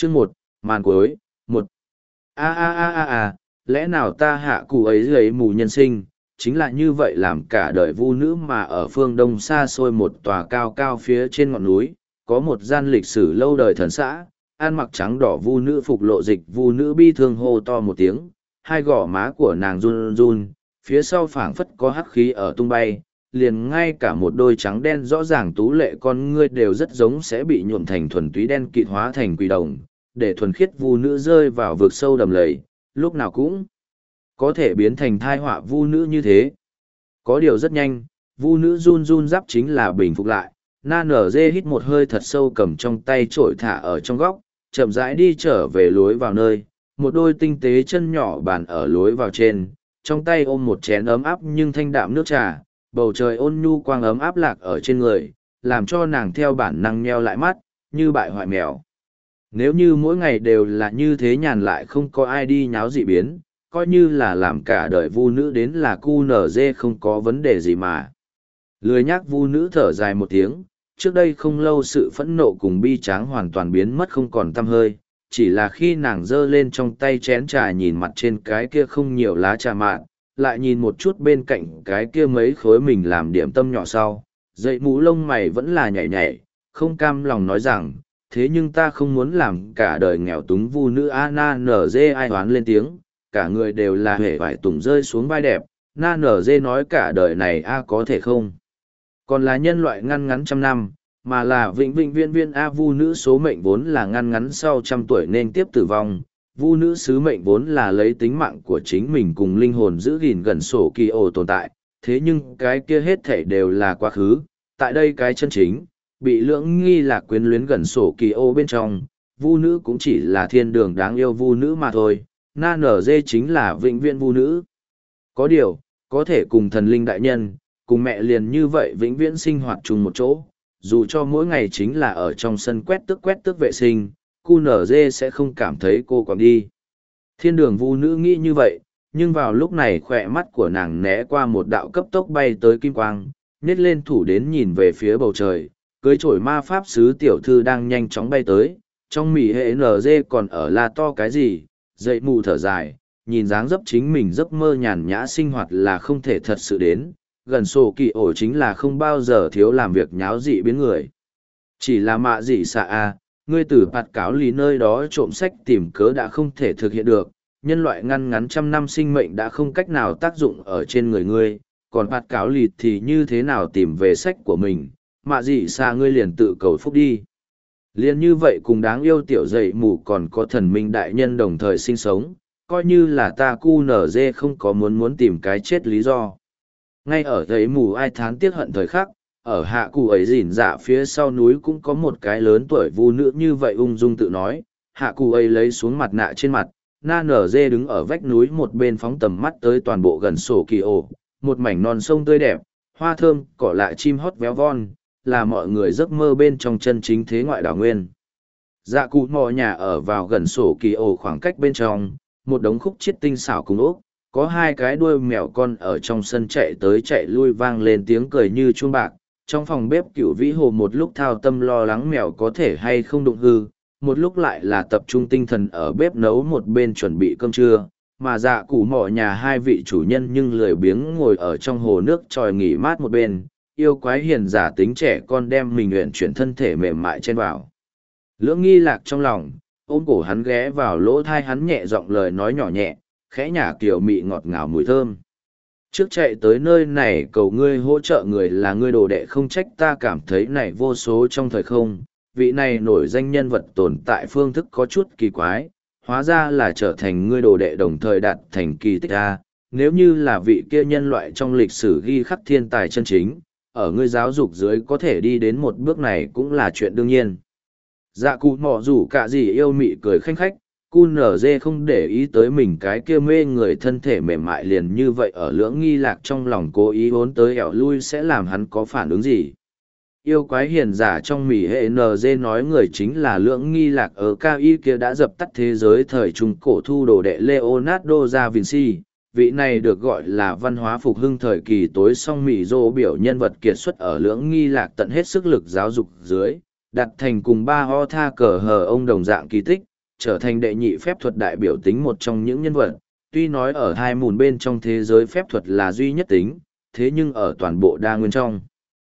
Chương một, màn cuối, một. Lẽ nào ta hạ cụ ấy lấy mù nhân sinh, chính là như vậy làm cả đời vu nữ mà ở phương đông xa xôi một tòa cao cao phía trên ngọn núi, có một gian lịch sử lâu đời thần xã, ăn mặc trắng đỏ vu nữ phục lộ dịch vu nữ bi thương hô to một tiếng, hai gò má của nàng run run, phía sau phảng phất có hắc khí ở tung bay, liền ngay cả một đôi trắng đen rõ ràng tú lệ con ngươi đều rất giống sẽ bị nhuộm thành thuần túy đen kịt hóa thành quỷ đồng, để thuần khiết vu nữ rơi vào vực sâu đầm lầy, lúc nào cũng có thể biến thành thai họa vu nữ như thế. Có điều rất nhanh, vu nữ run run giáp chính là bình phục lại, na nở dê hít một hơi thật sâu cầm trong tay trổi thả ở trong góc, chậm rãi đi trở về lối vào nơi, một đôi tinh tế chân nhỏ bàn ở lối vào trên, trong tay ôm một chén ấm áp nhưng thanh đạm nước trà, bầu trời ôn nhu quang ấm áp lạc ở trên người, làm cho nàng theo bản năng nheo lại mắt, như bại hoại mèo. Nếu như mỗi ngày đều là như thế nhàn lại không có ai đi nháo dị biến, coi như là làm cả đời vu nữ đến là cu nở dê không có vấn đề gì mà. Lười nhác vu nữ thở dài một tiếng, trước đây không lâu sự phẫn nộ cùng bi tráng hoàn toàn biến mất không còn tăm hơi, chỉ là khi nàng giơ lên trong tay chén trà nhìn mặt trên cái kia không nhiều lá trà mạn, lại nhìn một chút bên cạnh cái kia mấy khối mình làm điểm tâm nhỏ sau, dậy mũ lông mày vẫn là nhảy nhảy, không cam lòng nói rằng, thế nhưng ta không muốn làm cả đời nghèo túng vu nữ na nở dê ai hoán lên tiếng, cả người đều là hể vải tùng rơi xuống vai đẹp, na nở dê nói cả đời này có thể không. Còn là nhân loại ngăn ngắn trăm năm, mà là vĩnh vĩnh viên viên vu nữ số mệnh vốn là ngăn ngắn sau trăm tuổi nên tiếp tử vong. Vu nữ sứ mệnh vốn là lấy tính mạng của chính mình cùng linh hồn giữ gìn gần sổ kỳ ổ tồn tại, thế nhưng cái kia hết thảy đều là quá khứ, tại đây cái chân chính, bị lưỡng nghi là quyến luyến gần sổ kỳ ô bên trong, vu nữ cũng chỉ là thiên đường đáng yêu vu nữ mà thôi, na nở dê chính là vĩnh viễn vu nữ. Có điều, có thể cùng thần linh đại nhân, cùng mẹ liền như vậy vĩnh viễn sinh hoạt chung một chỗ, dù cho mỗi ngày chính là ở trong sân quét tước vệ sinh, cu nở dê sẽ không cảm thấy cô còn đi. Thiên đường vu nữ nghĩ như vậy, nhưng vào lúc này khỏe mắt của nàng né qua một đạo cấp tốc bay tới kim quang, nhét lên thủ đến nhìn về phía bầu trời, cưới trổi ma pháp sứ tiểu thư đang nhanh chóng bay tới, trong mỉ hệ NG còn ở la to cái gì, dậy mù thở dài, nhìn dáng dấp chính mình giấc mơ nhàn nhã sinh hoạt là không thể thật sự đến, gần sổ kỳ ổ chính là không bao giờ thiếu làm việc nháo dị biến người. Chỉ là mạ dị xạ ngươi từ bạt cáo lì nơi đó trộm sách tìm cớ đã không thể thực hiện được, nhân loại ngăn ngắn trăm năm sinh mệnh đã không cách nào tác dụng ở trên người ngươi, còn bạt cáo lì thì như thế nào tìm về sách của mình, mạ dị xạ ngươi liền tự cầu phúc đi. Liền như vậy cùng đáng yêu tiểu dậy mù còn có thần minh đại nhân đồng thời sinh sống, coi như là ta cu nở dê không có muốn tìm cái chết lý do. Ngay ở dậy mù ai thán tiếc hận thời khắc, ở hạ cụ ấy rỉn dạ phía sau núi cũng có một cái lớn tuổi vu nữ như vậy ung dung tự nói, hạ cụ ấy lấy xuống mặt nạ trên mặt, na nở dê đứng ở vách núi một bên phóng tầm mắt tới toàn bộ gần sổ kỳ ổ, một mảnh non sông tươi đẹp, hoa thơm, cỏ lạ chim hót véo von, là mọi người giấc mơ bên trong chân chính thế ngoại đảo nguyên. Dạ cụ mò nhà ở vào gần sổ kỳ ổ khoảng cách bên trong, một đống khúc chiết tinh xảo cùng ốc, có hai cái đuôi mèo con ở trong sân chạy tới chạy lui vang lên tiếng cười như chuông bạc. Trong phòng bếp cửu vĩ hồ một lúc thao tâm lo lắng mèo có thể hay không đụng hư, một lúc lại là tập trung tinh thần ở bếp nấu một bên chuẩn bị cơm trưa, mà dạ cụ mỏ nhà hai vị chủ nhân nhưng lười biếng ngồi ở trong hồ nước tròi nghỉ mát một bên, yêu quái hiền giả tính trẻ con đem mình luyện chuyển thân thể mềm mại trên vào. Lưỡng nghi lạc trong lòng, ôm cổ hắn ghé vào lỗ thai hắn nhẹ giọng lời nói nhỏ nhẹ, khẽ nhả kiểu mị ngọt ngào mùi thơm. Trước chạy tới nơi này cầu ngươi hỗ trợ người là ngươi đồ đệ không trách ta cảm thấy này vô số trong thời không, vị này nổi danh nhân vật tồn tại phương thức có chút kỳ quái, hóa ra là trở thành ngươi đồ đệ đồng thời đạt thành kỳ tích a. Nếu như là vị kia nhân loại trong lịch sử ghi khắc thiên tài chân chính, ở ngươi giáo dục dưới có thể đi đến một bước này cũng là chuyện đương nhiên. Dạ cụ mỏ rủ cả gì yêu mị cười khanh khách, cu nở dê không để ý tới mình cái kia mê người thân thể mềm mại liền như vậy ở lưỡng nghi lạc trong lòng cố ý vốn tới ẻo lui sẽ làm hắn có phản ứng gì. Yêu quái hiền giả trong mỉ hệ NG nói người chính là lưỡng nghi lạc ở cao y kia đã dập tắt thế giới thời trung cổ thu đồ đệ Leonardo da Vinci. Vị này được gọi là văn hóa phục hưng thời kỳ tối song mỉ dô biểu nhân vật kiệt xuất ở lưỡng nghi lạc tận hết sức lực giáo dục dưới, đặt thành cùng ba ho tha cờ hờ ông đồng dạng kỳ tích, trở thành đệ nhị phép thuật đại biểu tính một trong những nhân vật. Tuy nói ở hai mùn bên trong thế giới phép thuật là duy nhất tính, thế nhưng ở toàn bộ đa nguyên trong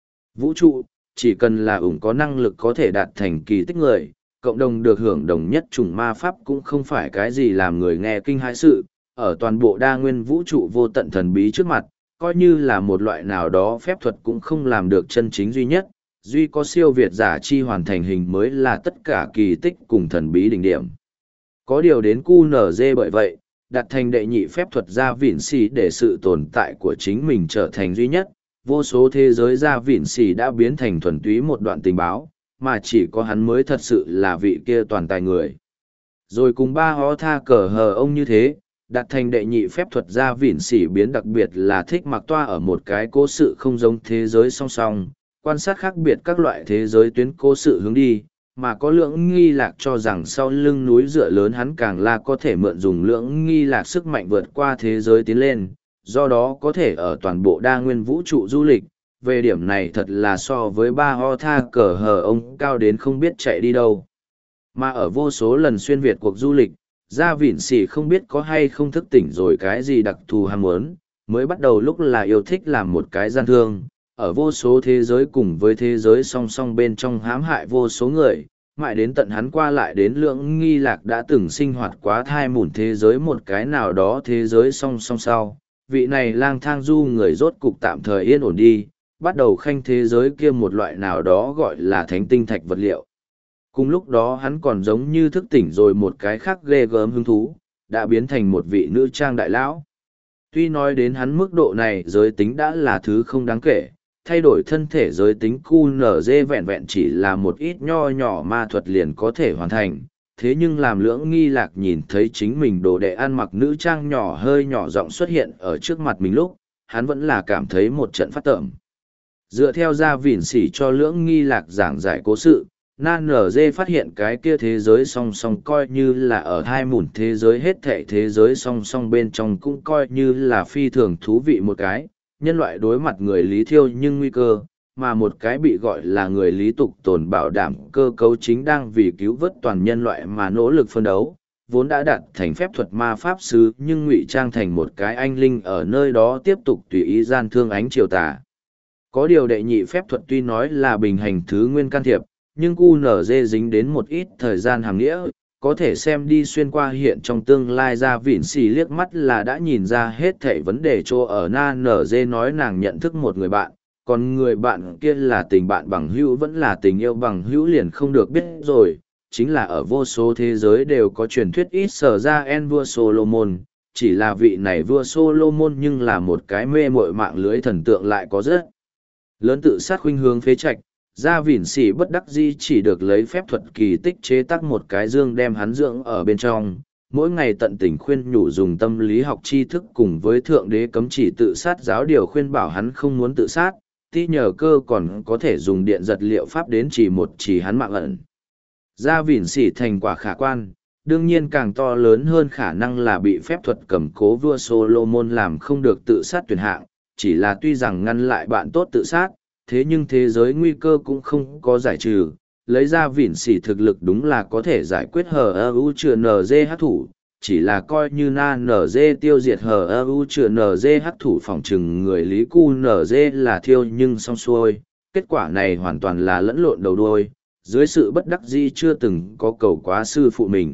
vũ trụ, chỉ cần là có năng lực có thể đạt thành kỳ tích người, cộng đồng được hưởng đồng nhất chủng ma pháp cũng không phải cái gì làm người nghe kinh hãi sự, ở toàn bộ đa nguyên vũ trụ vô tận thần bí trước mặt, coi như là một loại nào đó phép thuật cũng không làm được chân chính duy nhất, duy có siêu việt giả chi hoàn thành hình mới là tất cả kỳ tích cùng thần bí đỉnh điểm. Có điều đến QNZ bởi vậy, đặt thành đệ nhị phép thuật ra vịn xì để sự tồn tại của chính mình trở thành duy nhất, vô số thế giới ra vịn xì đã biến thành thuần túy một đoạn tình báo, mà chỉ có hắn mới thật sự là vị kia toàn tài người. Rồi cùng ba hó tha cờ hờ ông như thế, đặt thành đệ nhị phép thuật ra vịn xỉ biến đặc biệt là thích mặc toa ở một cái cố sự không giống thế giới song song, quan sát khác biệt các loại thế giới tuyến cố sự hướng đi, mà có lưỡng nghi lạc cho rằng sau lưng núi dựa lớn hắn càng là có thể mượn dùng lưỡng nghi lạc sức mạnh vượt qua thế giới tiến lên, do đó có thể ở toàn bộ đa nguyên vũ trụ du lịch. Về điểm này thật là so với ba ho tha cờ hờ ông cao đến không biết chạy đi đâu. Mà ở vô số lần xuyên Việt cuộc du lịch, Gia Vịn Sỉ không biết có hay không thức tỉnh rồi cái gì đặc thù ham muốn, mới bắt đầu lúc là yêu thích làm một cái gian thương, ở vô số thế giới cùng với thế giới song song bên trong hãm hại vô số người, mãi đến tận hắn qua lại đến lưỡng nghi lạc đã từng sinh hoạt quá thai mùn thế giới một cái nào đó thế giới song song sau. Vị này lang thang du người rốt cục tạm thời yên ổn đi, bắt đầu khanh thế giới kia một loại nào đó gọi là thánh tinh thạch vật liệu. Cùng lúc đó hắn còn giống như thức tỉnh rồi một cái khác ghê gớm hứng thú, đã biến thành một vị nữ trang đại lão. Tuy nói đến hắn mức độ này giới tính đã là thứ không đáng kể, thay đổi thân thể giới tính QNZ vẹn vẹn chỉ là một ít nho nhỏ ma thuật liền có thể hoàn thành. Thế nhưng làm lưỡng nghi lạc nhìn thấy chính mình đồ đệ ăn mặc nữ trang nhỏ hơi nhỏ giọng xuất hiện ở trước mặt mình lúc, hắn vẫn là cảm thấy một trận phát tởm. Dựa theo Gia Vịn Sỉ cho lưỡng nghi lạc giảng giải cố sự, Nan NG phát hiện cái kia thế giới song song coi như là ở hai mùn thế giới hết thảy thế giới song song bên trong cũng coi như là phi thường thú vị một cái, nhân loại đối mặt người lý thiêu nhưng nguy cơ, mà một cái bị gọi là người lý tục tồn bảo đảm cơ cấu chính đang vì cứu vớt toàn nhân loại mà nỗ lực phân đấu, vốn đã đạt thành phép thuật ma pháp sư nhưng ngụy trang thành một cái anh linh ở nơi đó tiếp tục tùy ý gian thương ánh triều tà. Có điều đệ nhị phép thuật tuy nói là bình hành thứ nguyên can thiệp, nhưng QNZ dính đến một ít thời gian hàm nghĩa, có thể xem đi xuyên qua hiện trong tương lai Gia Vịn Sỉ liếc mắt là đã nhìn ra hết thảy vấn đề chỗ ở NG nói nàng nhận thức một người bạn, còn người bạn kia là tình bạn bằng hữu vẫn là tình yêu bằng hữu liền không được biết rồi, chính là ở vô số thế giới đều có truyền thuyết ít sở ra en vua Solomon, chỉ là vị này vua Solomon nhưng là một cái mê muội mạng lưới thần tượng lại có rất lớn tự sát khuynh hướng phế trạch. Gia Vịn Sỉ bất đắc dĩ chỉ được lấy phép thuật kỳ tích chế tác một cái dương đem hắn dưỡng ở bên trong, mỗi ngày tận tình khuyên nhủ dùng tâm lý học tri thức cùng với thượng đế cấm chỉ tự sát giáo điều khuyên bảo hắn không muốn tự sát, tí nhờ cơ còn có thể dùng điện giật liệu pháp đến chỉ hắn mạng ẩn. Gia Vịn Sỉ thành quả khả quan, đương nhiên càng to lớn hơn khả năng là bị phép thuật cầm cố vua Solomon làm không được tự sát tuyển hạng, chỉ là tuy rằng ngăn lại bạn tốt tự sát, thế nhưng thế giới nguy cơ cũng không có giải trừ, lấy Ra Vịn Sỉ thực lực đúng là có thể giải quyết HEU chữa NG hắc thủ, chỉ là coi như na NG tiêu diệt HEU chữa NG hắc thủ phòng trừng người lý cu NG là thiêu nhưng xong xuôi, kết quả này hoàn toàn là lẫn lộn đầu đuôi, dưới sự bất đắc dĩ chưa từng có cầu quá sư phụ mình.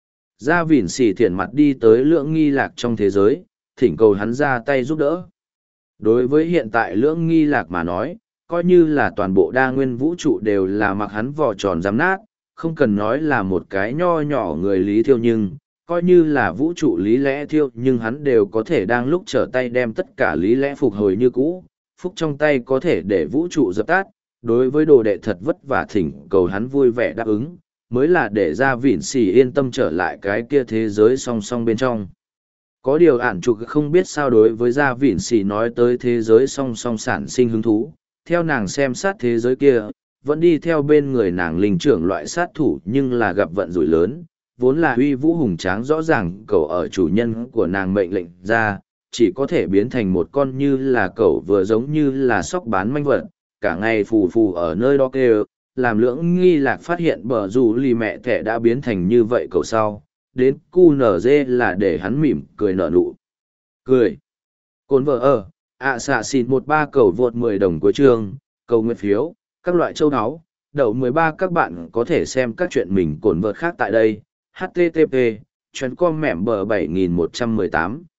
Ra Vịn Sỉ thiện mặt đi tới lưỡng nghi lạc trong thế giới, thỉnh cầu hắn ra tay giúp đỡ. Đối với hiện tại lưỡng nghi lạc mà nói, coi như là toàn bộ đa nguyên vũ trụ đều là mặc hắn vỏ tròn giám nát, không cần nói là một cái nho nhỏ người lý thiêu nhưng, coi như là vũ trụ lý lẽ thiêu nhưng hắn đều có thể đang lúc trở tay đem tất cả lý lẽ phục hồi như cũ, phúc trong tay có thể để vũ trụ dập tắt, đối với đồ đệ thật vất vả thỉnh cầu hắn vui vẻ đáp ứng, mới là để Ra Vịn Sỉ yên tâm trở lại cái kia thế giới song song bên trong. Có điều ản trục không biết sao đối với Ra Vịn Sỉ nói tới thế giới song song sản sinh hứng thú, theo nàng xem sát thế giới kia, vẫn đi theo bên người nàng linh trưởng loại sát thủ nhưng là gặp vận rủi lớn, vốn là uy vũ hùng tráng rõ ràng cậu ở chủ nhân của nàng mệnh lệnh ra, chỉ có thể biến thành một con như là cậu vừa giống như là sóc bán manh vật, cả ngày phù phù ở nơi đó kêu, làm lưỡng nghi lạc phát hiện bờ rủ lì mẹ thẻ đã biến thành như vậy cầu sau, đến QNZ là để hắn mỉm cười nở nụ. Cười. Cồn vợ ở, xạ xịt 13 cầu vượt 10 đồng cuối chương, cầu nguyện phiếu, các loại châu áo, đậu 13 các bạn có thể xem các chuyện mình cồn vợt khác tại đây. HTTP, chuyến com mẻm bờ 7118.